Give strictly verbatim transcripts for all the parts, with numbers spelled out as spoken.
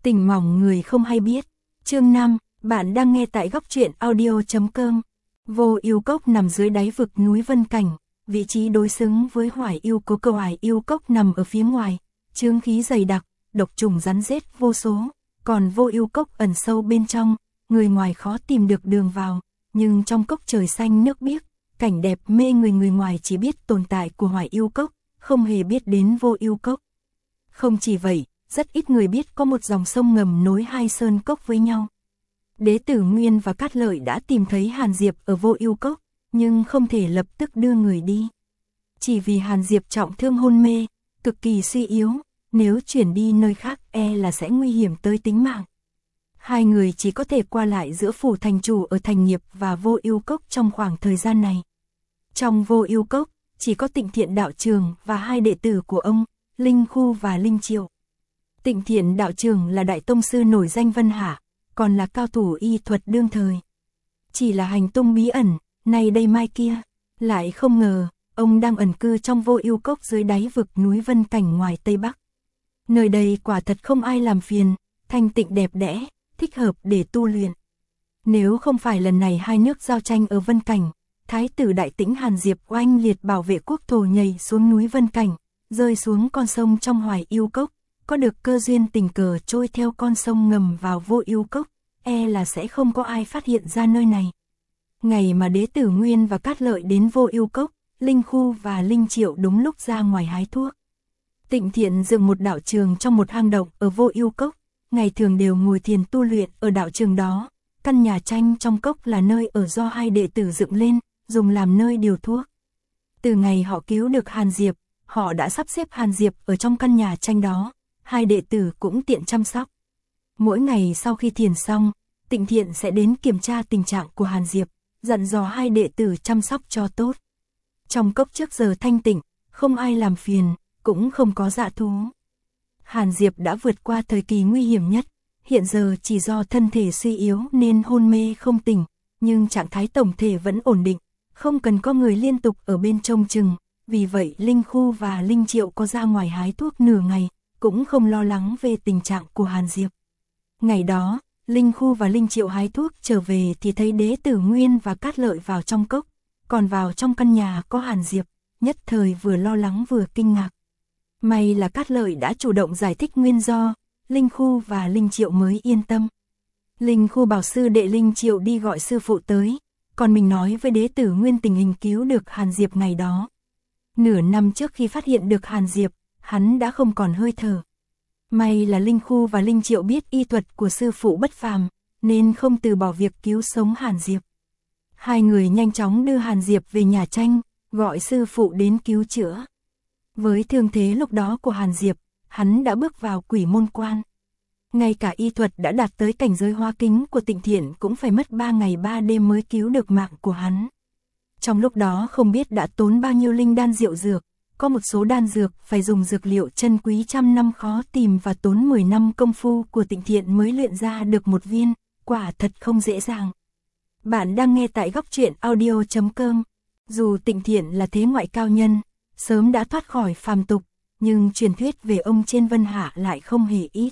Tình mỏng người không hay biết. Chương năm, bạn đang nghe tại góc truyện audio chấm com. Vô Ưu Cốc nằm dưới đáy vực núi Vân Cảnh, vị trí đối xứng với Hoài Ưu Cố. Cầu Hoài Ưu Cốc nằm ở phía ngoài, chướng khí dày đặc, độc trùng rắn rết vô số, còn Vô Ưu Cốc ẩn sâu bên trong, người ngoài khó tìm được đường vào, nhưng trong cốc trời xanh nước biếc, cảnh đẹp mê người, người ngoài chỉ biết tồn tại của Hoài Ưu Cốc, không hề biết đến Vô Ưu Cốc. Không chỉ vậy, rất ít người biết có một dòng sông ngầm nối hai sơn cốc với nhau. Đế Tử Nguyên và Cát Lợi đã tìm thấy Hàn Diệp ở Vô Ưu Cốc, nhưng không thể lập tức đưa người đi. Chỉ vì Hàn Diệp trọng thương hôn mê, cực kỳ suy yếu, nếu chuyển đi nơi khác e là sẽ nguy hiểm tới tính mạng. Hai người chỉ có thể qua lại giữa phủ thành chủ ở Thành Nghiệp và Vô Ưu Cốc trong khoảng thời gian này. Trong Vô Ưu Cốc, chỉ có Tịnh Thiện đạo trường và hai đệ tử của ông, Linh Khu và Linh Triệu. Tịnh Thiện đạo trường là đại tông sư nổi danh Vân Hạ, còn là cao thủ y thuật đương thời. Chỉ là hành tung bí ẩn, nay đây mai kia, lại không ngờ, ông đang ẩn cư trong Vô Ưu Cốc dưới đáy vực núi Vân Cảnh ngoài Tây Bắc. Nơi đây quả thật không ai làm phiền, thanh tịnh đẹp đẽ, thích hợp để tu luyện. Nếu không phải lần này hai nước giao tranh ở Vân Cảnh, Thái tử Đại Tĩnh Hàn Diệp oanh liệt bảo vệ quốc thổ nhảy xuống núi Vân Cảnh, rơi xuống con sông trong Hoài Ưu Cốc, có được cơ duyên tình cờ trôi theo con sông ngầm vào Vô Ưu Cốc, e là sẽ không có ai phát hiện ra nơi này. Ngày mà Đế Tử Nguyên và Cát Lợi đến Vô Ưu Cốc, Linh Khu và Linh Triệu đúng lúc ra ngoài hái thuốc. Tịnh Thiện dựng một đạo trường trong một hang động ở Vô Ưu Cốc, ngày thường đều ngồi thiền tu luyện ở đạo trường đó. Căn nhà tranh trong cốc là nơi ở do hai đệ tử dựng lên, dùng làm nơi điều thuốc. Từ ngày họ cứu được Hàn Diệp, họ đã sắp xếp Hàn Diệp ở trong căn nhà tranh đó, hai đệ tử cũng tiện chăm sóc. Mỗi ngày sau khi thiền xong, Tịnh Thiện sẽ đến kiểm tra tình trạng của Hàn Diệp, dặn dò hai đệ tử chăm sóc cho tốt. Trong cốc trước giờ thanh tịnh, không ai làm phiền, cũng không có dã thú. Hàn Diệp đã vượt qua thời kỳ nguy hiểm nhất, hiện giờ chỉ do thân thể suy yếu nên hôn mê không tỉnh, nhưng trạng thái tổng thể vẫn ổn định, không cần có người liên tục ở bên trông chừng, vì vậy Linh Khu và Linh Triệu có ra ngoài hái thuốc nửa ngày, cũng không lo lắng về tình trạng của Hàn Diệp. Ngày đó, Linh Khu và Linh Triệu hái thuốc trở về thì thấy Đế Tử Nguyên và Cát Lợi vào trong cốc, còn vào trong căn nhà có Hàn Diệp, nhất thời vừa lo lắng vừa kinh ngạc. May là Cát Lợi đã chủ động giải thích nguyên do, Linh Khu và Linh Triệu mới yên tâm. Linh Khu bảo sư đệ Linh Triệu đi gọi sư phụ tới, còn mình nói với Đế Tử Nguyên tình hình cứu được Hàn Diệp ngày đó. Nửa năm trước khi phát hiện được Hàn Diệp, hắn đã không còn hơi thở. May là Linh Khu và Linh Triệu biết y thuật của sư phụ bất phàm, nên không từ bỏ việc cứu sống Hàn Diệp. Hai người nhanh chóng đưa Hàn Diệp về nhà tranh, gọi sư phụ đến cứu chữa. Với thương thế lúc đó của Hàn Diệp, hắn đã bước vào quỷ môn quan. Ngay cả y thuật đã đạt tới cảnh giới hóa kính của Tịnh Thiện cũng phải mất ba ngày ba đêm mới cứu được mạng của hắn. Trong lúc đó không biết đã tốn bao nhiêu linh đan diệu dược, có một số đan dược phải dùng dược liệu chân quý trăm năm khó tìm và tốn mười năm công phu của Tịnh Thiện mới luyện ra được một viên, quả thật không dễ dàng. Bạn đang nghe tại góc truyện audio chấm com. Dù Tịnh Thiện là thế ngoại cao nhân, sớm đã thoát khỏi phàm tục, nhưng truyền thuyết về ông trên Vân Hạ lại không hề ít.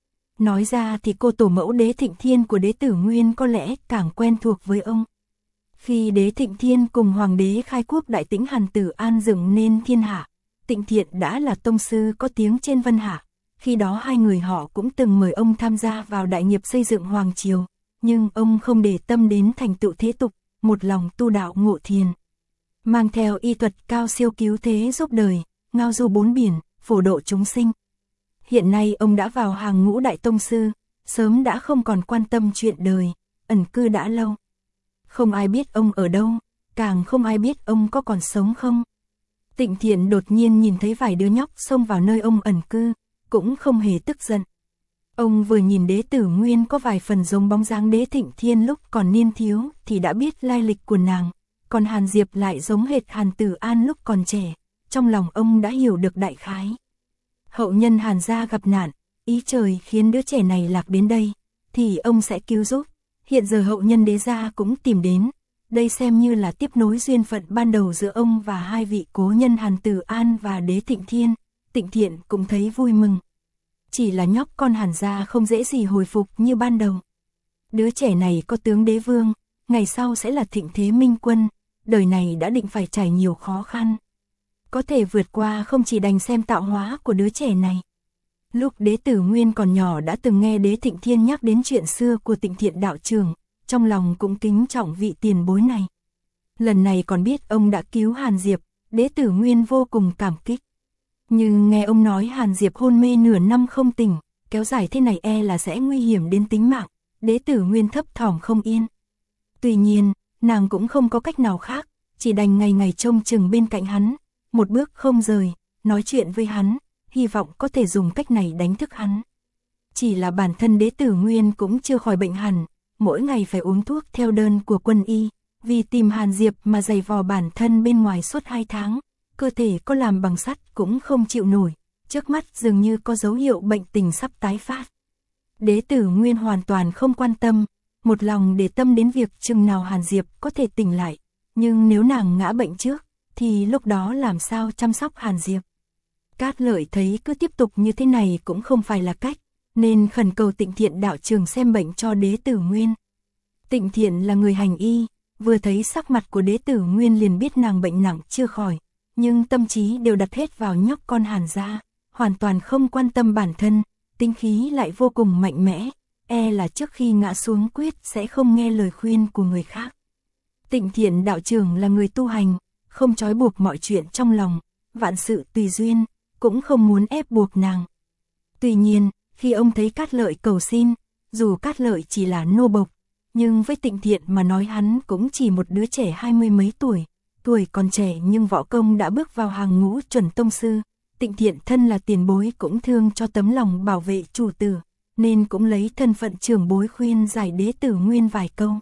Nói ra thì cô tổ mẫu Đế Thịnh Thiên của Đế Tử Nguyên có lẽ càng quen thuộc với ông. Khi Đế Thịnh Thiên cùng Hoàng đế khai quốc Đại Tĩnh Hàn Tử An dựng nên thiên hạ, Tịnh Thiện đã là tông sư có tiếng trên Vân Hạ. Khi đó hai người họ cũng từng mời ông tham gia vào đại nghiệp xây dựng Hoàng Triều, nhưng ông không để tâm đến thành tựu thế tục, một lòng tu đạo ngộ thiền. Mang theo y thuật cao siêu cứu thế giúp đời, ngao du bốn biển, phổ độ chúng sinh. Hiện nay ông đã vào hàng ngũ đại tông sư, sớm đã không còn quan tâm chuyện đời, ẩn cư đã lâu. Không ai biết ông ở đâu, càng không ai biết ông có còn sống không. Tịnh Thiện đột nhiên nhìn thấy vài đứa nhóc xông vào nơi ông ẩn cư, cũng không hề tức giận. Ông vừa nhìn Đế Tử Nguyên có vài phần giống bóng dáng Đế Thịnh Thiên lúc còn niên thiếu thì đã biết lai lịch của nàng, còn Hàn Diệp lại giống hệt Hàn Tử An lúc còn trẻ, trong lòng ông đã hiểu được đại khái. Hậu nhân Hàn gia gặp nạn, ý trời khiến đứa trẻ này lạc đến đây, thì ông sẽ cứu giúp. Hiện giờ hậu nhân Đế gia cũng tìm đến, đây xem như là tiếp nối duyên phận ban đầu giữa ông và hai vị cố nhân Hàn Tử An và Đế Thịnh Thiên. Tịnh Thiện cũng thấy vui mừng. chỉ là nhóc con Hàn gia không dễ gì hồi phục như ban đầu. Đứa trẻ này có tướng đế vương, ngày sau sẽ là thịnh thế minh quân, đời này đã định phải trải nhiều khó khăn. Có thể vượt qua không chỉ đành xem tạo hóa của đứa trẻ này. Lúc Đế Tử Nguyên còn nhỏ đã từng nghe Đế Thịnh Thiên nhắc đến chuyện xưa của Tịnh Thiện đạo trưởng, trong lòng cũng kính trọng vị tiền bối này. Lần này còn biết ông đã cứu Hàn Diệp, Đế Tử Nguyên vô cùng cảm kích. Nhưng nghe ông nói Hàn Diệp hôn mê nửa năm không tỉnh, kéo dài thế này e là sẽ nguy hiểm đến tính mạng, Đế Tử Nguyên thấp thỏm không yên. Tuy nhiên, nàng cũng không có cách nào khác, chỉ đành ngày ngày trông chừng bên cạnh hắn, một bước không rời, nói chuyện với hắn, hy vọng có thể dùng cách này đánh thức hắn. Chỉ là bản thân Đế Tử Nguyên cũng chưa khỏi bệnh hẳn, mỗi ngày phải uống thuốc theo đơn của quân y, vì tìm Hàn Diệp mà giày vò bản thân bên ngoài suốt hai tháng, cơ thể có làm bằng sắt cũng không chịu nổi, trước mắt dường như có dấu hiệu bệnh tình sắp tái phát. Đế Tử Nguyên hoàn toàn không quan tâm, một lòng để tâm đến việc chừng nào Hàn Diệp có thể tỉnh lại, nhưng nếu nàng ngã bệnh trước, thì lúc đó làm sao chăm sóc Hàn Diệp. Cát Lợi thấy cứ tiếp tục như thế này cũng không phải là cách, nên khẩn cầu Tịnh Thiện đạo trưởng xem bệnh cho Đế Tử Nguyên. Tịnh Thiện là người hành y, vừa thấy sắc mặt của Đế Tử Nguyên liền biết nàng bệnh nặng chưa khỏi, nhưng tâm trí đều đặt hết vào nhóc con Hàn gia, hoàn toàn không quan tâm bản thân, tinh khí lại vô cùng mạnh mẽ, e là trước khi ngã xuống quyết sẽ không nghe lời khuyên của người khác. Tịnh Thiện đạo trưởng là người tu hành, không trói buộc mọi chuyện trong lòng, vạn sự tùy duyên, cũng không muốn ép buộc nàng. Tuy nhiên, khi ông thấy Cát Lợi cầu xin, dù Cát Lợi chỉ là nô bộc, nhưng với Tịnh Thiện mà nói hắn cũng chỉ một đứa trẻ hai mươi mấy tuổi, tuổi còn trẻ nhưng võ công đã bước vào hàng ngũ chuẩn tông sư. Tịnh Thiện thân là tiền bối cũng thương cho tấm lòng bảo vệ chủ tử, nên cũng lấy thân phận trưởng bối khuyên giải Đế Tử Nguyên vài câu.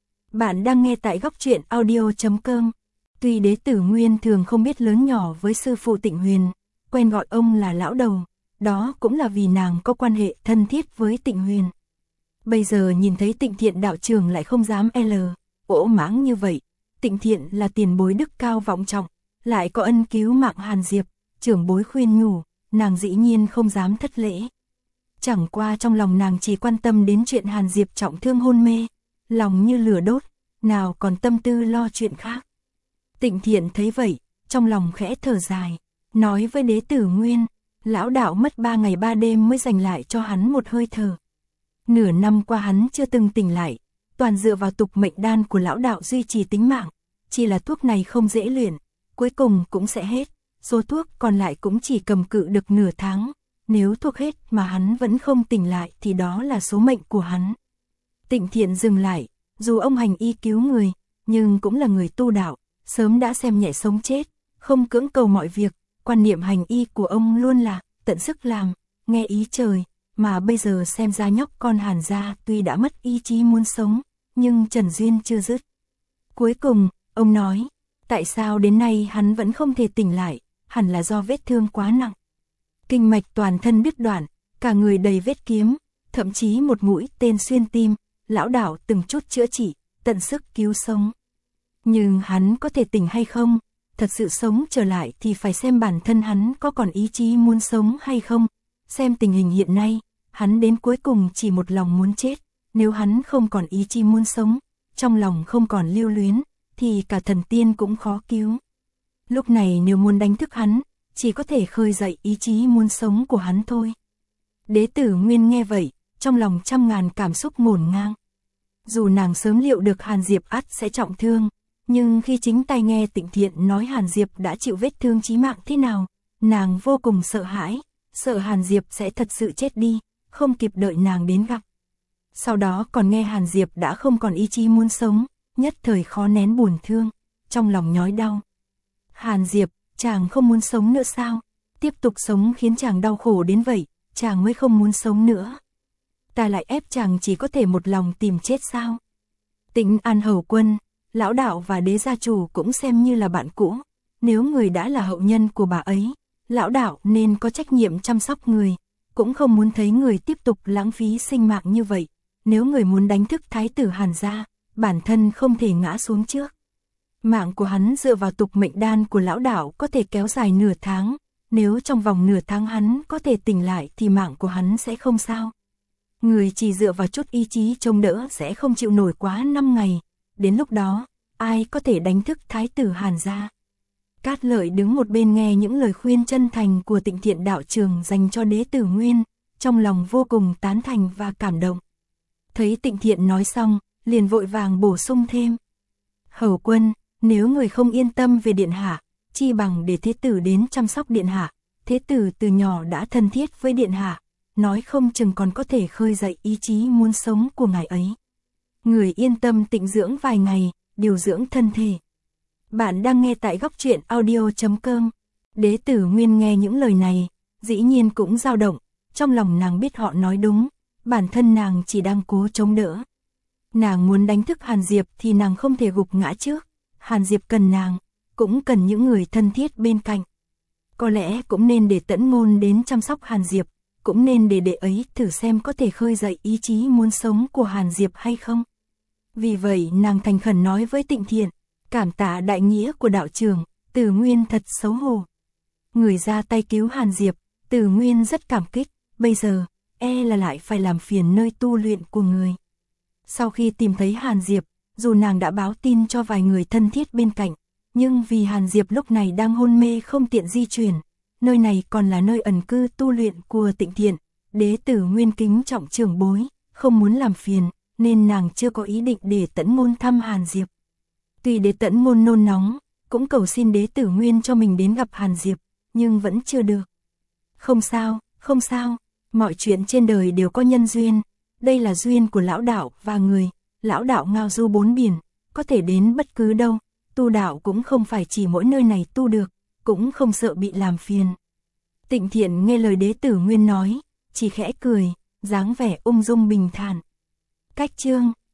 Bạn đang nghe tại góc truyện audio chấm com. Tuy Đế Tử Nguyên thường không biết lớn nhỏ với sư phụ Tịnh Huyền, quen gọi ông là lão đầu, đó cũng là vì nàng có quan hệ thân thiết với Tịnh Huyền. Bây giờ nhìn thấy Tịnh Thiện đạo trưởng lại không dám l, ỗ mãng như vậy. Tịnh Thiện là tiền bối đức cao vọng trọng, lại có ân cứu mạng Hàn Diệp, trưởng bối khuyên nhủ, nàng dĩ nhiên không dám thất lễ. Chẳng qua trong lòng nàng chỉ quan tâm đến chuyện Hàn Diệp trọng thương hôn mê, lòng như lửa đốt, nào còn tâm tư lo chuyện khác. Tịnh Thiện thấy vậy, trong lòng khẽ thở dài, nói với Đế Tử Nguyên, lão đạo mất ba ngày ba đêm mới giành lại cho hắn một hơi thở. Nửa năm qua hắn chưa từng tỉnh lại, toàn dựa vào tục mệnh đan của lão đạo duy trì tính mạng, chỉ là thuốc này không dễ luyện, cuối cùng cũng sẽ hết, số thuốc còn lại cũng chỉ cầm cự được nửa tháng, nếu thuốc hết mà hắn vẫn không tỉnh lại thì đó là số mệnh của hắn. Tịnh Thiện dừng lại, dù ông hành y cứu người, nhưng cũng là người tu đạo, sớm đã xem nhẹ sống chết, không cưỡng cầu mọi việc, quan niệm hành y của ông luôn là tận sức làm, nghe ý trời, mà bây giờ xem ra nhóc con Hàn gia tuy đã mất ý chí muốn sống, nhưng trần duyên chưa dứt. Cuối cùng, ông nói, tại sao đến nay hắn vẫn không thể tỉnh lại, hẳn là do vết thương quá nặng. Kinh mạch toàn thân đứt đoạn, cả người đầy vết kiếm, thậm chí một mũi tên xuyên tim, lão đạo từng chút chữa trị, tận sức cứu sống. Nhưng hắn có thể tỉnh hay không, thật sự sống trở lại thì phải xem bản thân hắn có còn ý chí muốn sống hay không. Xem tình hình hiện nay, hắn đến cuối cùng chỉ một lòng muốn chết, nếu hắn không còn ý chí muốn sống, trong lòng không còn lưu luyến, thì cả thần tiên cũng khó cứu. Lúc này nếu muốn đánh thức hắn, chỉ có thể khơi dậy ý chí muốn sống của hắn thôi. Đế Tử Nguyên nghe vậy, trong lòng trăm ngàn cảm xúc ngổn ngang. Dù nàng sớm liệu được Hàn Diệp ắt sẽ trọng thương, nhưng khi chính tay nghe Tịnh Thiện nói Hàn Diệp đã chịu vết thương chí mạng thế nào, nàng vô cùng sợ hãi, sợ Hàn Diệp sẽ thật sự chết đi, không kịp đợi nàng đến gặp. Sau đó còn nghe Hàn Diệp đã không còn ý chí muốn sống, nhất thời khó nén buồn thương, trong lòng nhói đau. Hàn Diệp, chàng không muốn sống nữa sao? Tiếp tục sống khiến chàng đau khổ đến vậy, chàng mới không muốn sống nữa. Ta lại ép chàng chỉ có thể một lòng tìm chết sao? Tịnh An Hầu Quân, lão đạo và Đế gia chủ cũng xem như là bạn cũ, nếu người đã là hậu nhân của bà ấy, lão đạo nên có trách nhiệm chăm sóc người, cũng không muốn thấy người tiếp tục lãng phí sinh mạng như vậy. Nếu người muốn đánh thức thái tử Hàn gia, bản thân không thể ngã xuống trước. Mạng của hắn dựa vào tục mệnh đan của lão đạo có thể kéo dài nửa tháng, nếu trong vòng nửa tháng hắn có thể tỉnh lại thì mạng của hắn sẽ không sao. Người chỉ dựa vào chút ý chí chống đỡ sẽ không chịu nổi quá năm ngày, đến lúc đó, ai có thể đánh thức thái tử Hàn gia. Cát Lợi đứng một bên nghe những lời khuyên chân thành của Tịnh Thiện đạo trưởng dành cho Đế Tử Nguyên, trong lòng vô cùng tán thành và cảm động. Thấy Tịnh Thiện nói xong, liền vội vàng bổ sung thêm. Hầu quân, nếu người không yên tâm về điện hạ, chi bằng để thế tử đến chăm sóc điện hạ, thế tử từ nhỏ đã thân thiết với điện hạ, nói không chừng còn có thể khơi dậy ý chí muốn sống của ngài ấy. Người yên tâm tịnh dưỡng vài ngày, điều dưỡng thân thể. Bạn đang nghe tại góc truyện audio chấm com. Đế Tử Nguyên nghe những lời này, dĩ nhiên cũng dao động, trong lòng nàng biết họ nói đúng, bản thân nàng chỉ đang cố chống đỡ. Nàng muốn đánh thức Hàn Diệp thì nàng không thể gục ngã trước, Hàn Diệp cần nàng, cũng cần những người thân thiết bên cạnh. Có lẽ cũng nên để Tẫn Ngôn đến chăm sóc Hàn Diệp, cũng nên để đệ ấy thử xem có thể khơi dậy ý chí muốn sống của Hàn Diệp hay không. Vì vậy nàng thành khẩn nói với Tịnh Thiện, cảm tạ đại nghĩa của đạo trưởng, Tử Nguyên thật xấu hổ. Người ra tay cứu Hàn Diệp, Tử Nguyên rất cảm kích, bây giờ, e là lại phải làm phiền nơi tu luyện của người. Sau khi tìm thấy Hàn Diệp, dù nàng đã báo tin cho vài người thân thiết bên cạnh, nhưng vì Hàn Diệp lúc này đang hôn mê không tiện di chuyển, nơi này còn là nơi ẩn cư tu luyện của Tịnh Thiện, Đế Tử Nguyên kính trọng trưởng bối, không muốn làm phiền, nên nàng chưa có ý định để Tẫn Ngôn thăm Hàn Diệp. Tuy Đế Tẫn Ngôn nôn nóng, cũng cầu xin Đế Tử Nguyên cho mình đến gặp Hàn Diệp, nhưng vẫn chưa được. Không sao, không sao, mọi chuyện trên đời đều có nhân duyên, đây là duyên của lão đạo và người, lão đạo ngao du bốn biển, có thể đến bất cứ đâu, tu đạo cũng không phải chỉ mỗi nơi này tu được, cũng không sợ bị làm phiền. Tịnh Thiện nghe lời Đế Tử Nguyên nói, chỉ khẽ cười, dáng vẻ ung dung bình thản. Cách chương